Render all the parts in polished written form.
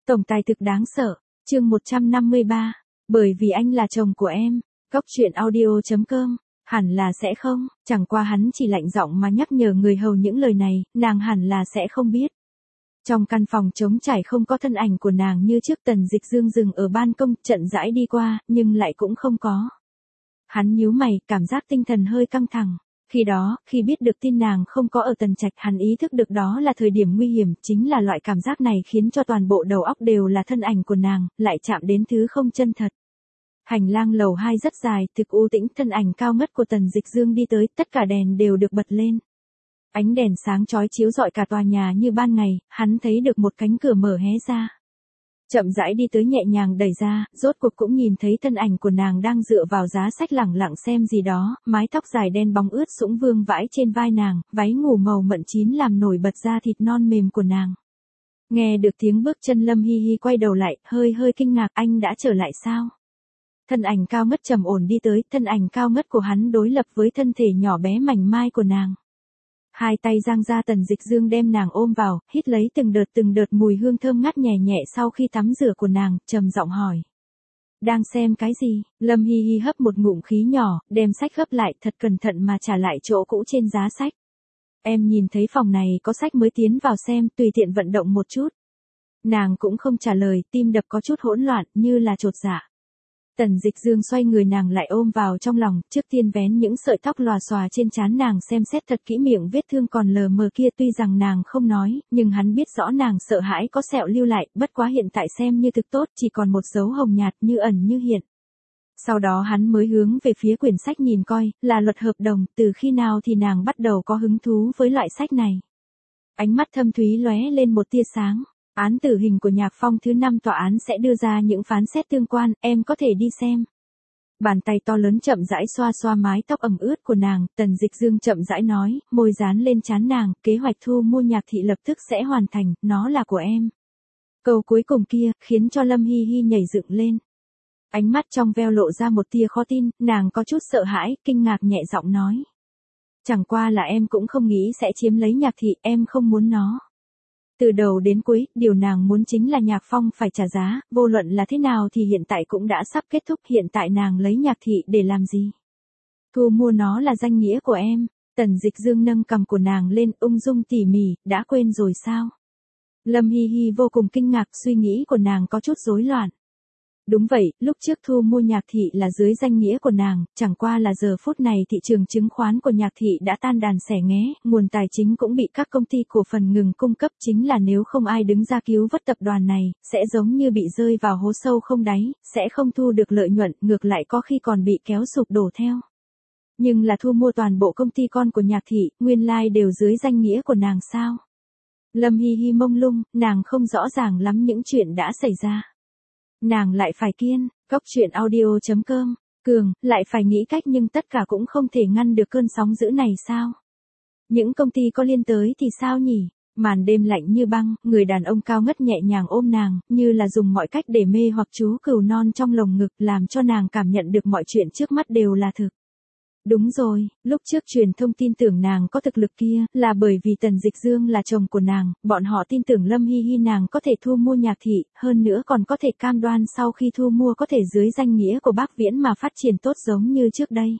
Tổng tài thực đáng sợ, chương 153, bởi vì anh là chồng của em, Cóc truyện audio.com, hẳn là sẽ không, chẳng qua hắn chỉ lạnh giọng mà nhắc nhở người hầu những lời này, nàng hẳn là sẽ không biết. Trong căn phòng trống trải không có thân ảnh của nàng như trước. Tần Dịch Dương dừng ở ban công, chậm rãi đi qua, nhưng lại cũng không có. Hắn nhíu mày, cảm giác tinh thần hơi căng thẳng. Khi đó, khi biết được tin nàng không có ở Tần Trạch, hắn ý thức được đó là thời điểm nguy hiểm, chính là loại cảm giác này khiến cho toàn bộ đầu óc đều là thân ảnh của nàng, lại chạm đến thứ không chân thật. Hành lang lầu 2 rất dài, thực u tĩnh, thân ảnh cao ngất của Tần Dịch Dương đi tới, tất cả đèn đều được bật lên. Ánh đèn sáng chói chiếu rọi cả tòa nhà như ban ngày, hắn thấy được một cánh cửa mở hé ra. Chậm rãi đi tới, nhẹ nhàng đẩy ra, rốt cuộc cũng nhìn thấy thân ảnh của nàng đang dựa vào giá sách lẳng lặng xem gì đó, mái tóc dài đen bóng ướt sũng vương vãi trên vai nàng, váy ngủ màu mận chín làm nổi bật da thịt non mềm của nàng. Nghe được tiếng bước chân, Lâm Hi Hi quay đầu lại, hơi kinh ngạc, anh đã trở lại sao? Thân ảnh cao ngất trầm ổn đi tới, thân ảnh cao ngất của hắn đối lập với thân thể nhỏ bé mảnh mai của nàng. Hai tay giang ra, Tần Dịch Dương đem nàng ôm vào, hít lấy từng đợt mùi hương thơm ngát nhẹ nhẹ sau khi tắm rửa của nàng, trầm giọng hỏi. Đang xem cái gì? Lâm Hi Hi hấp một ngụm khí nhỏ, đem sách gấp lại, thật cẩn thận mà trả lại chỗ cũ trên giá sách. Em nhìn thấy phòng này có sách mới tiến vào xem, tùy tiện vận động một chút. Nàng cũng không trả lời, tim đập có chút hỗn loạn, như là chột dạ. Tần Dịch Dương xoay người nàng lại ôm vào trong lòng, trước tiên vén những sợi tóc lòa xòa trên trán nàng xem xét thật kỹ miệng vết thương còn lờ mờ kia, tuy rằng nàng không nói, nhưng hắn biết rõ nàng sợ hãi có sẹo lưu lại, bất quá hiện tại xem như thực tốt, chỉ còn một dấu hồng nhạt như ẩn như hiện. Sau đó hắn mới hướng về phía quyển sách nhìn coi, là luật hợp đồng, từ khi nào thì nàng bắt đầu có hứng thú với loại sách này. Ánh mắt thâm thúy lóe lên một tia sáng. Án tử hình của Nhạc Phong thứ 5 tòa án sẽ đưa ra những phán xét tương quan, em có thể đi xem. Bàn tay to lớn chậm rãi xoa xoa mái tóc ẩm ướt của nàng, Tần Dịch Dương chậm rãi nói, môi dán lên trán nàng, kế hoạch thu mua Nhạc thị lập tức sẽ hoàn thành, nó là của em. Câu cuối cùng kia, khiến cho Lâm Hi Hi nhảy dựng lên. Ánh mắt trong veo lộ ra một tia khó tin, nàng có chút sợ hãi, kinh ngạc nhẹ giọng nói. Chẳng qua là em cũng không nghĩ sẽ chiếm lấy Nhạc thị, em không muốn nó. Từ đầu đến cuối, điều nàng muốn chính là Nhạc Phong phải trả giá, vô luận là thế nào thì hiện tại cũng đã sắp kết thúc, hiện tại nàng lấy Nhạc thị để làm gì? Thu mua nó là danh nghĩa của em. Tần Dịch Dương nâng cằm của nàng lên, ung dung tỉ mỉ, đã quên rồi sao? Lâm Hi Hi vô cùng kinh ngạc, suy nghĩ của nàng có chút rối loạn. Đúng vậy, lúc trước thu mua Nhạc thị là dưới danh nghĩa của nàng, chẳng qua là giờ phút này thị trường chứng khoán của Nhạc thị đã tan đàn xẻ nghé, nguồn tài chính cũng bị các công ty cổ phần ngừng cung cấp, chính là nếu không ai đứng ra cứu vớt tập đoàn này, sẽ giống như bị rơi vào hố sâu không đáy, sẽ không thu được lợi nhuận, ngược lại có khi còn bị kéo sụp đổ theo. Nhưng là thu mua toàn bộ công ty con của Nhạc thị, nguyên lai đều dưới danh nghĩa của nàng sao? Lâm Hi Hi mông lung, nàng không rõ ràng lắm những chuyện đã xảy ra. Nàng lại phải kiên, Cóc truyện audio.com, cường, lại phải nghĩ cách nhưng tất cả cũng không thể ngăn được cơn sóng dữ này sao? Những công ty có liên tới thì sao nhỉ? Màn đêm lạnh như băng, người đàn ông cao ngất nhẹ nhàng ôm nàng, như là dùng mọi cách để mê hoặc chú cừu non trong lồng ngực, làm cho nàng cảm nhận được mọi chuyện trước mắt đều là thực. Đúng rồi, lúc trước truyền thông tin tưởng nàng có thực lực kia, là bởi vì Tần Dịch Dương là chồng của nàng, bọn họ tin tưởng Lâm Hi Hi nàng có thể thu mua Nhạc thị, hơn nữa còn có thể cam đoan sau khi thu mua có thể dưới danh nghĩa của Bác Viễn mà phát triển tốt giống như trước đây.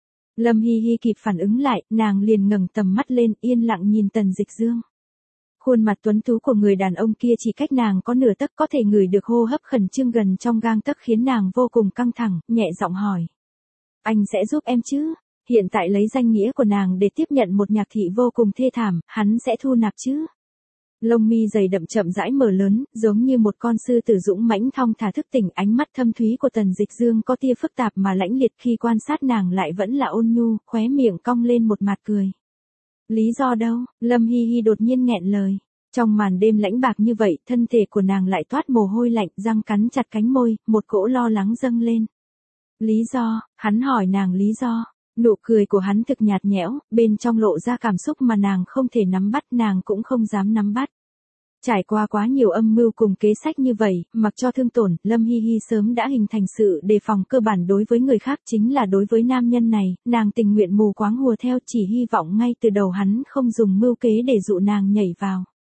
Lâm Hi Hi kịp phản ứng lại, nàng liền ngẩng tầm mắt lên, yên lặng nhìn Tần Dịch Dương. Khuôn mặt tuấn tú của người đàn ông kia chỉ cách nàng có nửa tấc, có thể ngửi được hô hấp khẩn trương gần trong gang tấc khiến nàng vô cùng căng thẳng, nhẹ giọng hỏi. Anh sẽ giúp em chứ? Hiện tại lấy danh nghĩa của nàng để tiếp nhận một Nhạc thị vô cùng thê thảm, hắn sẽ thu nạp chứ? Lông mi dày đậm chậm rãi mở lớn, giống như một con sư tử dũng mãnh thong thả thức tỉnh, ánh mắt thâm thúy của Tần Dịch Dương có tia phức tạp mà lãnh liệt, khi quan sát nàng lại vẫn là ôn nhu, khóe miệng cong lên một mặt cười. Lý do đâu? Lâm Hi Hi đột nhiên nghẹn lời. Trong màn đêm lãnh bạc như vậy, thân thể của nàng lại toát mồ hôi lạnh, răng cắn chặt cánh môi, một cỗ lo lắng dâng lên. Lý do? Hắn hỏi nàng lý do. Nụ cười của hắn thực nhạt nhẽo, bên trong lộ ra cảm xúc mà nàng không thể nắm bắt, nàng cũng không dám nắm bắt. Trải qua quá nhiều âm mưu cùng kế sách như vậy, mặc cho thương tổn, Lâm Hi Hi sớm đã hình thành sự đề phòng cơ bản đối với người khác, chính là đối với nam nhân này, nàng tình nguyện mù quáng hùa theo, chỉ hy vọng ngay từ đầu hắn không dùng mưu kế để dụ nàng nhảy vào.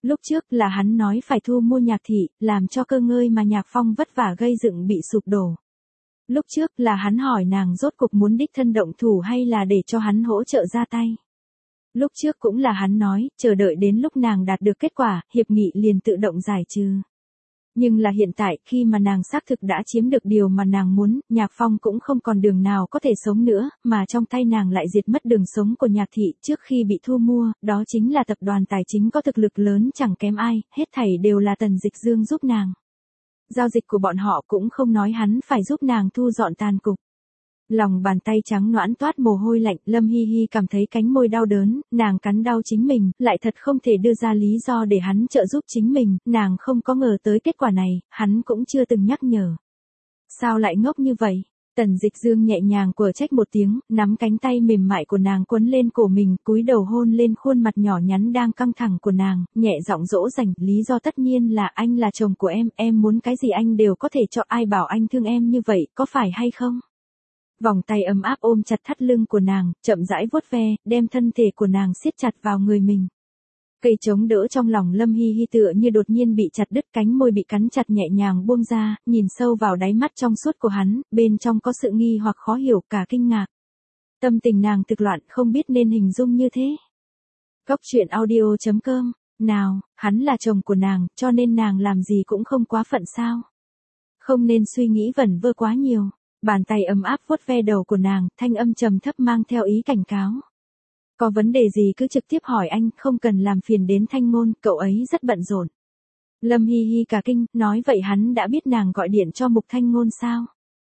Lúc trước là hắn nói phải thu mua Nhạc Thị, làm cho cơ ngơi mà Nhạc Phong vất vả gây dựng bị sụp đổ. Lúc trước là hắn hỏi nàng rốt cục muốn đích thân động thủ hay là để cho hắn hỗ trợ ra tay. Lúc trước cũng là hắn nói, chờ đợi đến lúc nàng đạt được kết quả, hiệp nghị liền tự động giải trừ. Nhưng là hiện tại, khi mà nàng xác thực đã chiếm được điều mà nàng muốn, Nhạc Phong cũng không còn đường nào có thể sống nữa, mà trong tay nàng lại diệt mất đường sống của Nhạc Thị trước khi bị thu mua, đó chính là tập đoàn tài chính có thực lực lớn chẳng kém ai, hết thảy đều là Tần Dịch Dương giúp nàng. Giao dịch của bọn họ cũng không nói hắn phải giúp nàng thu dọn tàn cục. Lòng bàn tay trắng nõn toát mồ hôi lạnh, Lâm Hi Hi cảm thấy cánh môi đau đớn, nàng cắn đau chính mình, lại thật không thể đưa ra lý do để hắn trợ giúp chính mình, nàng không có ngờ tới kết quả này, hắn cũng chưa từng nhắc nhở. Sao lại ngốc như vậy? Tần Dịch Dương nhẹ nhàng quở trách một tiếng, nắm cánh tay mềm mại của nàng quấn lên cổ mình, cúi đầu hôn lên khuôn mặt nhỏ nhắn đang căng thẳng của nàng, nhẹ giọng dỗ dành, lý do tất nhiên là anh là chồng của em muốn cái gì anh đều có thể cho, ai bảo anh thương em như vậy, có phải hay không? Vòng tay ấm áp ôm chặt thắt lưng của nàng, chậm rãi vuốt ve, đem thân thể của nàng siết chặt vào người mình. Cây chống đỡ trong lòng Lâm Hi Hi tựa như đột nhiên bị chặt đứt, cánh môi bị cắn chặt nhẹ nhàng buông ra, nhìn sâu vào đáy mắt trong suốt của hắn, bên trong có sự nghi hoặc khó hiểu cả kinh ngạc. Tâm tình nàng thực loạn, không biết nên hình dung như thế. Cóc truyện audio.com, nào, hắn là chồng của nàng, cho nên nàng làm gì cũng không quá phận sao. Không nên suy nghĩ vẩn vơ quá nhiều. Bàn tay ấm áp vuốt ve đầu của nàng, thanh âm trầm thấp mang theo ý cảnh cáo. Có vấn đề gì cứ trực tiếp hỏi anh, không cần làm phiền đến Thanh Ngôn, cậu ấy rất bận rộn. Lâm Hi Hi cả kinh, nói vậy hắn đã biết nàng gọi điện cho Mục Thanh Ngôn sao?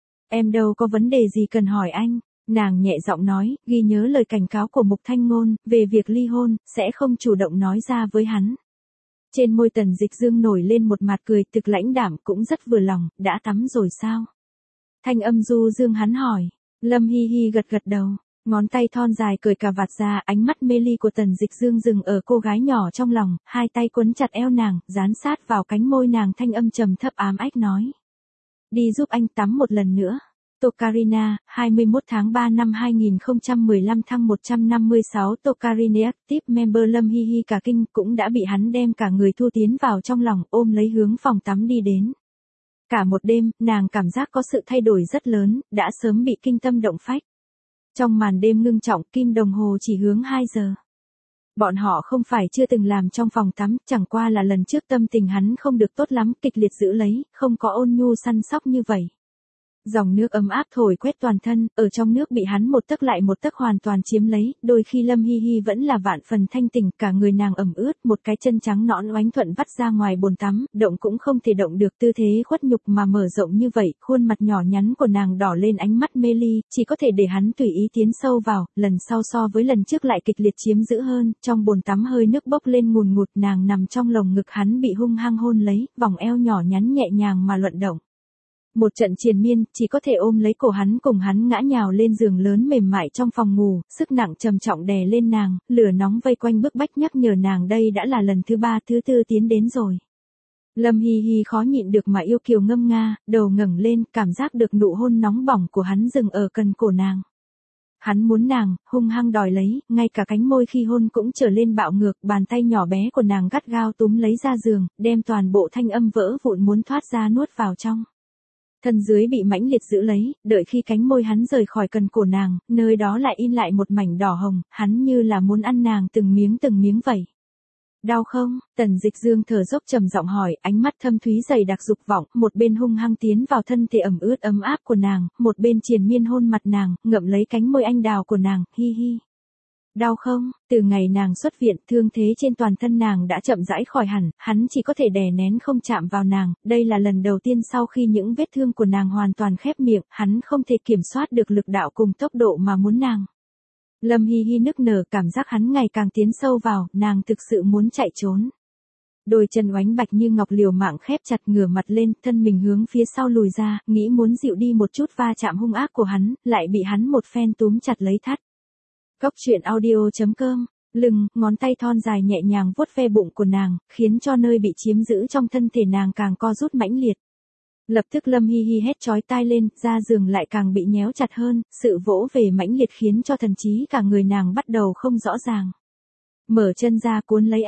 Em đâu có vấn đề gì cần hỏi anh. Nàng nhẹ giọng nói, ghi nhớ lời cảnh cáo của Mục Thanh Ngôn, về việc ly hôn, sẽ không chủ động nói ra với hắn. Trên môi Tần Dịch Dương nổi lên một mặt cười thực lãnh đạm, cũng rất vừa lòng, đã tắm rồi sao? Thanh âm du dương hắn hỏi. Lâm Hi Hi gật gật đầu, ngón tay thon dài cởi cà vạt ra, ánh mắt mê ly của Tần Dịch Dương dừng ở cô gái nhỏ trong lòng, hai tay quấn chặt eo nàng, dán sát vào cánh môi nàng, thanh âm trầm thấp ám ách nói. Đi giúp anh tắm một lần nữa. Tokarina, 21 tháng 3 năm 2015 thăng 156 Tokarina Active Member. Lâm Hi Hi cả kinh, cũng đã bị hắn đem cả người thu tiến vào trong lòng, ôm lấy hướng phòng tắm đi đến. Cả một đêm, nàng cảm giác có sự thay đổi rất lớn, đã sớm bị kinh tâm động phách. Trong màn đêm ngưng trọng, kim đồng hồ chỉ hướng 2 giờ. Bọn họ không phải chưa từng làm trong phòng tắm, chẳng qua là lần trước tâm tình hắn không được tốt lắm, kịch liệt giữ lấy, không có ôn nhu săn sóc như vậy. Dòng nước ấm áp thổi quét toàn thân, ở trong nước bị hắn một tấc lại một tấc hoàn toàn chiếm lấy, đôi khi Lâm Hi Hi vẫn là vạn phần thanh tỉnh, cả người nàng ẩm ướt, một cái chân trắng nõn oánh thuận vắt ra ngoài bồn tắm, động cũng không thể động được, tư thế khuất nhục mà mở rộng như vậy, khuôn mặt nhỏ nhắn của nàng đỏ lên, ánh mắt mê ly, chỉ có thể để hắn tùy ý tiến sâu vào, lần sau so với lần trước lại kịch liệt chiếm giữ hơn, trong bồn tắm hơi nước bốc lên ngùn ngụt, nàng nằm trong lồng ngực hắn bị hung hăng hôn lấy, vòng eo nhỏ nhắn nhẹ nhàng mà luận động. Một trận triền miên, chỉ có thể ôm lấy cổ hắn cùng hắn ngã nhào lên giường lớn mềm mại trong phòng ngủ, sức nặng trầm trọng đè lên nàng, lửa nóng vây quanh bức bách nhắc nhở nàng đây đã là lần thứ 3 thứ 4 tiến đến rồi. Lâm Hi Hi khó nhịn được mà yêu kiều ngâm nga, đầu ngẩng lên, cảm giác được nụ hôn nóng bỏng của hắn dừng ở cần cổ nàng. Hắn muốn nàng, hung hăng đòi lấy, ngay cả cánh môi khi hôn cũng trở lên bạo ngược, bàn tay nhỏ bé của nàng gắt gao túm lấy ra giường, đem toàn bộ thanh âm vỡ vụn muốn thoát ra nuốt vào trong. Thân dưới bị mãnh liệt giữ lấy, đợi khi cánh môi hắn rời khỏi cần cổ nàng, nơi đó lại in lại một mảnh đỏ hồng, hắn như là muốn ăn nàng từng miếng vậy. Đau không? Tần Dịch Dương thở dốc trầm giọng hỏi, ánh mắt thâm thúy dày đặc dục vọng, một bên hung hăng tiến vào thân thể ẩm ướt ấm áp của nàng, một bên triền miên hôn mặt nàng, ngậm lấy cánh môi anh đào của nàng, hi hi. Đau không? Từ ngày nàng xuất viện, thương thế trên toàn thân nàng đã chậm rãi khỏi hẳn, hắn chỉ có thể đè nén không chạm vào nàng, đây là lần đầu tiên sau khi những vết thương của nàng hoàn toàn khép miệng, hắn không thể kiểm soát được lực đạo cùng tốc độ mà muốn nàng. Lâm Hi Hi nức nở, cảm giác hắn ngày càng tiến sâu vào, nàng thực sự muốn chạy trốn. Đôi chân oánh bạch như ngọc liều mạng khép chặt, ngửa mặt lên, thân mình hướng phía sau lùi ra, nghĩ muốn dịu đi một chút va chạm hung ác của hắn, lại bị hắn một phen túm chặt lấy thắt. Cóc truyện audio.com, lưng, ngón tay thon dài nhẹ nhàng vuốt ve bụng của nàng, khiến cho nơi bị chiếm giữ trong thân thể nàng càng co rút mãnh liệt. Lập tức Lâm Hi Hi hét chói tai lên, da giường lại càng bị nhéo chặt hơn, sự vỗ về mãnh liệt khiến cho thần trí cả người nàng bắt đầu không rõ ràng. Mở chân ra cuốn lấy anh,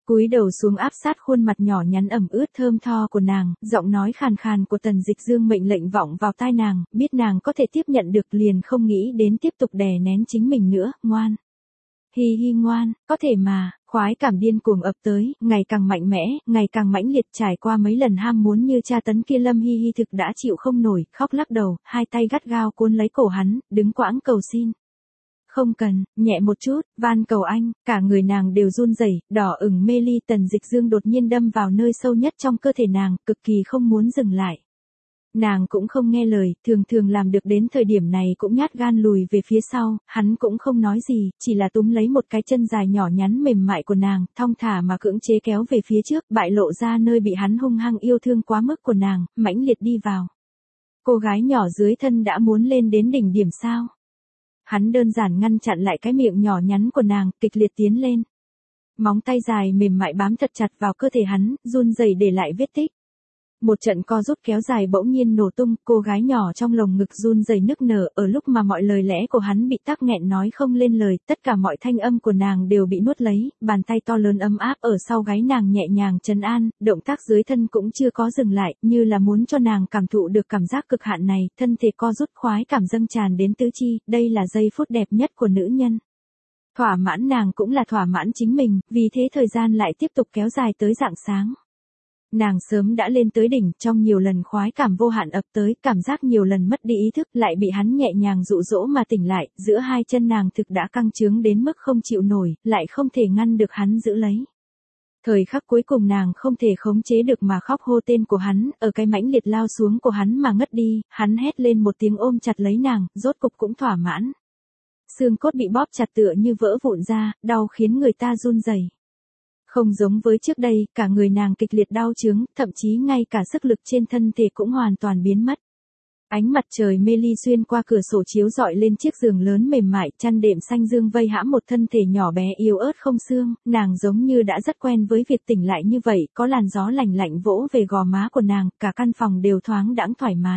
Cúi đầu xuống áp sát khuôn mặt nhỏ nhắn ẩm ướt thơm tho của nàng, giọng nói khàn khàn của Tần Dịch Dương mệnh lệnh vọng vào tai nàng, biết nàng có thể tiếp nhận được liền không nghĩ đến tiếp tục đè nén chính mình nữa, ngoan. Hi hi ngoan, có thể mà, khoái cảm điên cuồng ập tới, ngày càng mạnh mẽ, ngày càng mãnh liệt trải qua mấy lần ham muốn như tra tấn kia Lâm Hi Hi thực đã chịu không nổi, khóc lắc đầu, hai tay gắt gao cuốn lấy cổ hắn, đứng quãng cầu xin. Không cần, nhẹ một chút, van cầu anh, cả người nàng đều run rẩy, đỏ ửng mê ly. Tần Dịch Dương đột nhiên đâm vào nơi sâu nhất trong cơ thể nàng, cực kỳ không muốn dừng lại. Nàng cũng không nghe lời, thường thường làm được đến thời điểm này cũng nhát gan lùi về phía sau, hắn cũng không nói gì, chỉ là túm lấy một cái chân dài nhỏ nhắn mềm mại của nàng, thong thả mà cưỡng chế kéo về phía trước, bại lộ ra nơi bị hắn hung hăng yêu thương quá mức của nàng, mãnh liệt đi vào. Cô gái nhỏ dưới thân đã muốn lên đến đỉnh điểm sao? Hắn đơn giản ngăn chặn lại cái miệng nhỏ nhắn của nàng, kịch liệt tiến lên. Móng tay dài mềm mại bám thật chặt vào cơ thể hắn, run rẩy để lại vết tích. Một trận co rút kéo dài bỗng nhiên nổ tung, cô gái nhỏ trong lồng ngực run rẩy nức nở, ở lúc mà mọi lời lẽ của hắn bị tắc nghẹn nói không lên lời, tất cả mọi thanh âm của nàng đều bị nuốt lấy, bàn tay to lớn ấm áp ở sau gáy nàng nhẹ nhàng trấn an, động tác dưới thân cũng chưa có dừng lại, như là muốn cho nàng cảm thụ được cảm giác cực hạn này, thân thể co rút khoái cảm dâng tràn đến tứ chi, đây là giây phút đẹp nhất của nữ nhân. Thỏa mãn nàng cũng là thỏa mãn chính mình, vì thế thời gian lại tiếp tục kéo dài tới rạng sáng. Nàng sớm đã lên tới đỉnh, trong nhiều lần khoái cảm vô hạn ập tới, cảm giác nhiều lần mất đi ý thức, lại bị hắn nhẹ nhàng dụ dỗ mà tỉnh lại, giữa hai chân nàng thực đã căng trướng đến mức không chịu nổi, lại không thể ngăn được hắn giữ lấy. Thời khắc cuối cùng nàng không thể khống chế được mà khóc hô tên của hắn, ở cái mãnh liệt lao xuống của hắn mà ngất đi, hắn hét lên một tiếng ôm chặt lấy nàng, rốt cục cũng thỏa mãn. Xương cốt bị bóp chặt tựa như vỡ vụn ra, đau khiến người ta run rẩy. Không giống với trước đây, cả người nàng kịch liệt đau chướng, thậm chí ngay cả sức lực trên thân thể cũng hoàn toàn biến mất. Ánh mặt trời mê ly xuyên qua cửa sổ chiếu rọi lên chiếc giường lớn mềm mại, chăn đệm xanh dương vây hãm một thân thể nhỏ bé yếu ớt không xương, nàng giống như đã rất quen với việc tỉnh lại như vậy, có làn gió lạnh lạnh vỗ về gò má của nàng, cả căn phòng đều thoáng đãng thoải mái.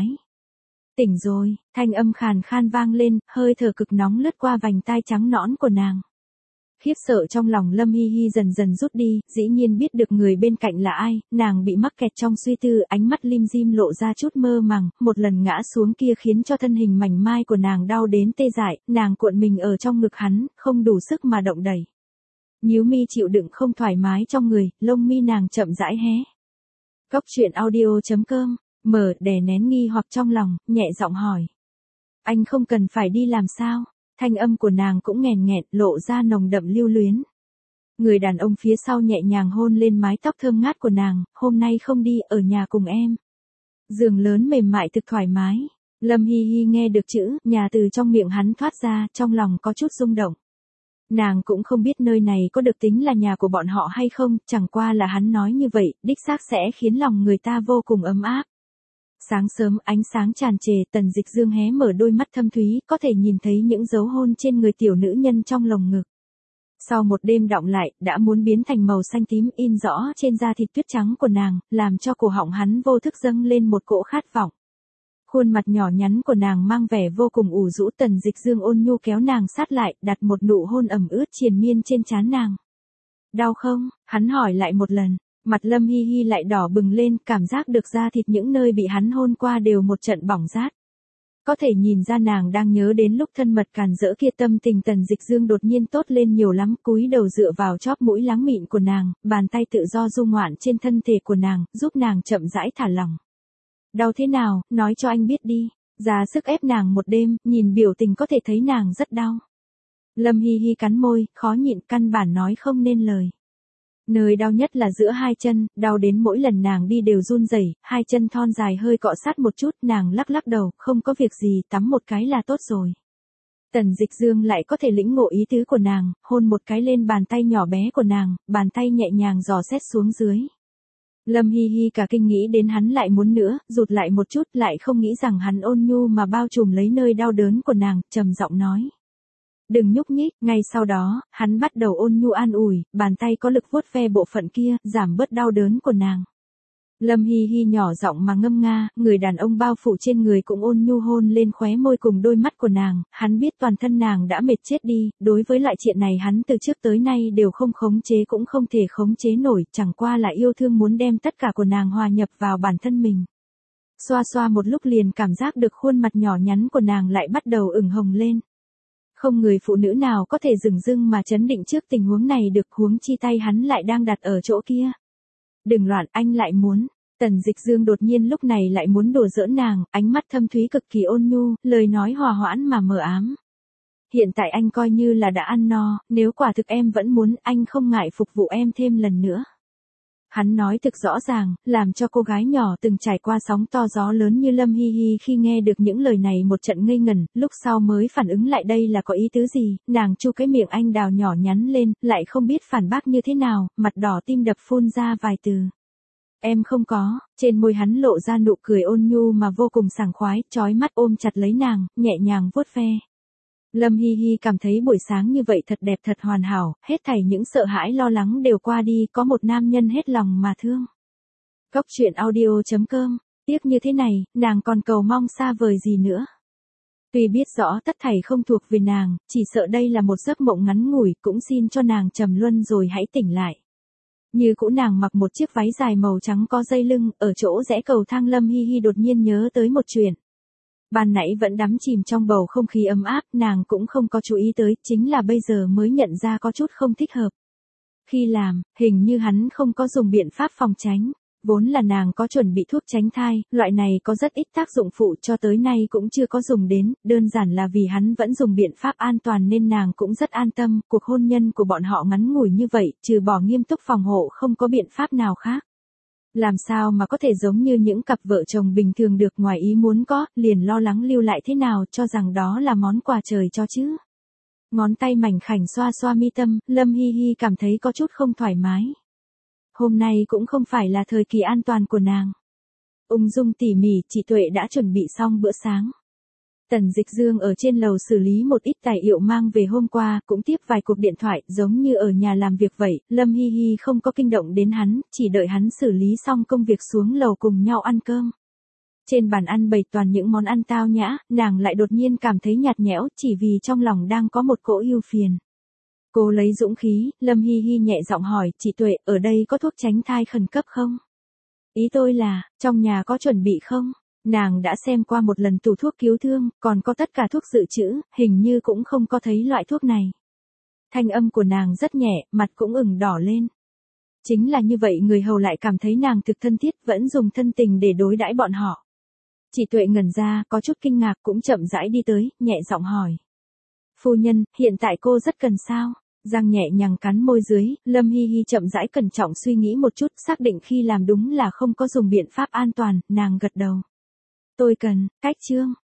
Tỉnh rồi, thanh âm khàn khan vang lên, hơi thở cực nóng lướt qua vành tai trắng nõn của nàng. Khiếp sợ trong lòng Lâm Hi Hi dần dần rút đi, dĩ nhiên biết được người bên cạnh là ai, nàng bị mắc kẹt trong suy tư, ánh mắt lim dim lộ ra chút mơ màng, một lần ngã xuống kia khiến cho thân hình mảnh mai của nàng đau đến tê dại, nàng cuộn mình ở trong ngực hắn, không đủ sức mà động đẩy. Nhíu mi chịu đựng không thoải mái trong người, lông mi nàng chậm rãi hé. Góc truyện audio.com, mở đè nén nghi hoặc trong lòng, nhẹ giọng hỏi. Anh không cần phải đi làm sao? Thanh âm của nàng cũng nghèn nghẹn, lộ ra nồng đậm lưu luyến. Người đàn ông phía sau nhẹ nhàng hôn lên mái tóc thơm ngát của nàng, hôm nay không đi, ở nhà cùng em. Giường lớn mềm mại thực thoải mái. Lâm Hi Hi nghe được chữ nhà từ trong miệng hắn thoát ra, trong lòng có chút rung động. Nàng cũng không biết nơi này có được tính là nhà của bọn họ hay không, chẳng qua là hắn nói như vậy, đích xác sẽ khiến lòng người ta vô cùng ấm áp. Sáng sớm ánh sáng tràn trề, Tần Dịch Dương hé mở đôi mắt thâm thúy, có thể nhìn thấy những dấu hôn trên người tiểu nữ nhân trong lồng ngực. Sau một đêm đọng lại, đã muốn biến thành màu xanh tím in rõ trên da thịt tuyết trắng của nàng, làm cho cổ họng hắn vô thức dâng lên một cỗ khát vọng. Khuôn mặt nhỏ nhắn của nàng mang vẻ vô cùng ủ rũ, Tần Dịch Dương ôn nhu kéo nàng sát lại, đặt một nụ hôn ẩm ướt triền miên trên trán nàng. Đau không? Hắn hỏi lại một lần. Mặt Lâm Hi Hi lại đỏ bừng lên, cảm giác được da thịt những nơi bị hắn hôn qua đều một trận bỏng rát. Có thể nhìn ra nàng đang nhớ đến lúc thân mật càn rỡ kia, tâm tình Tần Dịch Dương đột nhiên tốt lên nhiều lắm, cúi đầu dựa vào chóp mũi láng mịn của nàng, bàn tay tự do du ngoạn trên thân thể của nàng, giúp nàng chậm rãi thả lỏng. Đau thế nào, nói cho anh biết đi. Ra sức ép nàng một đêm, nhìn biểu tình có thể thấy nàng rất đau. Lâm Hi Hi cắn môi, khó nhịn, căn bản nói không nên lời. Nơi đau nhất là giữa hai chân, đau đến mỗi lần nàng đi đều run rẩy, hai chân thon dài hơi cọ sát một chút, nàng lắc lắc đầu, không có việc gì, tắm một cái là tốt rồi. Tần Dịch Dương lại có thể lĩnh ngộ ý tứ của nàng, hôn một cái lên bàn tay nhỏ bé của nàng, bàn tay nhẹ nhàng dò xét xuống dưới. Lâm Hi Hi cả kinh nghĩ đến hắn lại muốn nữa, rụt lại một chút, lại không nghĩ rằng hắn ôn nhu mà bao trùm lấy nơi đau đớn của nàng, trầm giọng nói. Đừng nhúc nhích, ngay sau đó, hắn bắt đầu ôn nhu an ủi, bàn tay có lực vuốt ve bộ phận kia, giảm bớt đau đớn của nàng. Lâm Hi Hi nhỏ giọng mà ngâm nga, người đàn ông bao phủ trên người cũng ôn nhu hôn lên khóe môi cùng đôi mắt của nàng, hắn biết toàn thân nàng đã mệt chết đi, đối với loại chuyện này hắn từ trước tới nay đều không khống chế cũng không thể khống chế nổi, chẳng qua là yêu thương muốn đem tất cả của nàng hòa nhập vào bản thân mình. Xoa xoa một lúc liền cảm giác được khuôn mặt nhỏ nhắn của nàng lại bắt đầu ửng hồng lên. Không người phụ nữ nào có thể dửng dưng mà chấn định trước tình huống này được, huống chi tay hắn lại đang đặt ở chỗ kia. Đừng loạn, anh lại muốn. Tần Dịch Dương đột nhiên lúc này lại muốn đùa giỡn nàng, ánh mắt thâm thúy cực kỳ ôn nhu, lời nói hòa hoãn mà mờ ám. Hiện tại anh coi như là đã ăn no, nếu quả thực em vẫn muốn, anh không ngại phục vụ em thêm lần nữa. Hắn nói thực rõ ràng, làm cho cô gái nhỏ từng trải qua sóng to gió lớn như Lâm Hi Hi khi nghe được những lời này một trận ngây ngẩn, lúc sau mới phản ứng lại đây là có ý tứ gì, nàng chu cái miệng anh đào nhỏ nhắn lên, lại không biết phản bác như thế nào, mặt đỏ tim đập phun ra vài từ. Em không có, trên môi hắn lộ ra nụ cười ôn nhu mà vô cùng sảng khoái, chói mắt ôm chặt lấy nàng, nhẹ nhàng vuốt ve. Lâm Hi Hi cảm thấy buổi sáng như vậy thật đẹp thật hoàn hảo, hết thảy những sợ hãi lo lắng đều qua đi, có một nam nhân hết lòng mà thương. Cốc truyện audio.com, tiếc như thế này, nàng còn cầu mong xa vời gì nữa. Tuy biết rõ tất thảy không thuộc về nàng, chỉ sợ đây là một giấc mộng ngắn ngủi, cũng xin cho nàng trầm luân rồi hãy tỉnh lại. Như cũ nàng mặc một chiếc váy dài màu trắng có dây lưng, ở chỗ rẽ cầu thang Lâm Hi Hi đột nhiên nhớ tới một chuyện. Ban nãy vẫn đắm chìm trong bầu không khí ấm áp, nàng cũng không có chú ý tới, chính là bây giờ mới nhận ra có chút không thích hợp. Khi làm, hình như hắn không có dùng biện pháp phòng tránh. Vốn là nàng có chuẩn bị thuốc tránh thai, loại này có rất ít tác dụng phụ cho tới nay cũng chưa có dùng đến, đơn giản là vì hắn vẫn dùng biện pháp an toàn nên nàng cũng rất an tâm, cuộc hôn nhân của bọn họ ngắn ngủi như vậy, trừ bỏ nghiêm túc phòng hộ không có biện pháp nào khác. Làm sao mà có thể giống như những cặp vợ chồng bình thường được, ngoài ý muốn có, liền lo lắng lưu lại thế nào cho rằng đó là món quà trời cho chứ. Ngón tay mảnh khảnh xoa xoa mi tâm, Lâm Hi Hi cảm thấy có chút không thoải mái. Hôm nay cũng không phải là thời kỳ an toàn của nàng. Ung dung tỉ mỉ, chị Tuệ đã chuẩn bị xong bữa sáng. Tần Dịch Dương ở trên lầu xử lý một ít tài liệu mang về hôm qua, cũng tiếp vài cuộc điện thoại, giống như ở nhà làm việc vậy, Lâm Hi Hi không có kinh động đến hắn, chỉ đợi hắn xử lý xong công việc xuống lầu cùng nhau ăn cơm. Trên bàn ăn bày toàn những món ăn tao nhã, nàng lại đột nhiên cảm thấy nhạt nhẽo, chỉ vì trong lòng đang có một cỗ ưu phiền. Cô lấy dũng khí, Lâm Hi Hi nhẹ giọng hỏi, chị Tuệ, ở đây có thuốc tránh thai khẩn cấp không? Ý tôi là, trong nhà có chuẩn bị không? Nàng đã xem qua một lần tủ thuốc cứu thương, còn có tất cả thuốc dự trữ, hình như cũng không có thấy loại thuốc này. Thanh âm của nàng rất nhẹ, mặt cũng ửng đỏ lên. Chính là như vậy người hầu lại cảm thấy nàng thực thân thiết, vẫn dùng thân tình để đối đãi bọn họ. Chị Tuệ ngẩn ra, có chút kinh ngạc cũng chậm rãi đi tới, nhẹ giọng hỏi. Phu nhân, hiện tại cô rất cần sao? Giang nhẹ nhàng cắn môi dưới, Lâm Hi Hi chậm rãi cẩn trọng suy nghĩ một chút, xác định khi làm đúng là không có dùng biện pháp an toàn, nàng gật đầu. Tôi cần, cách chương.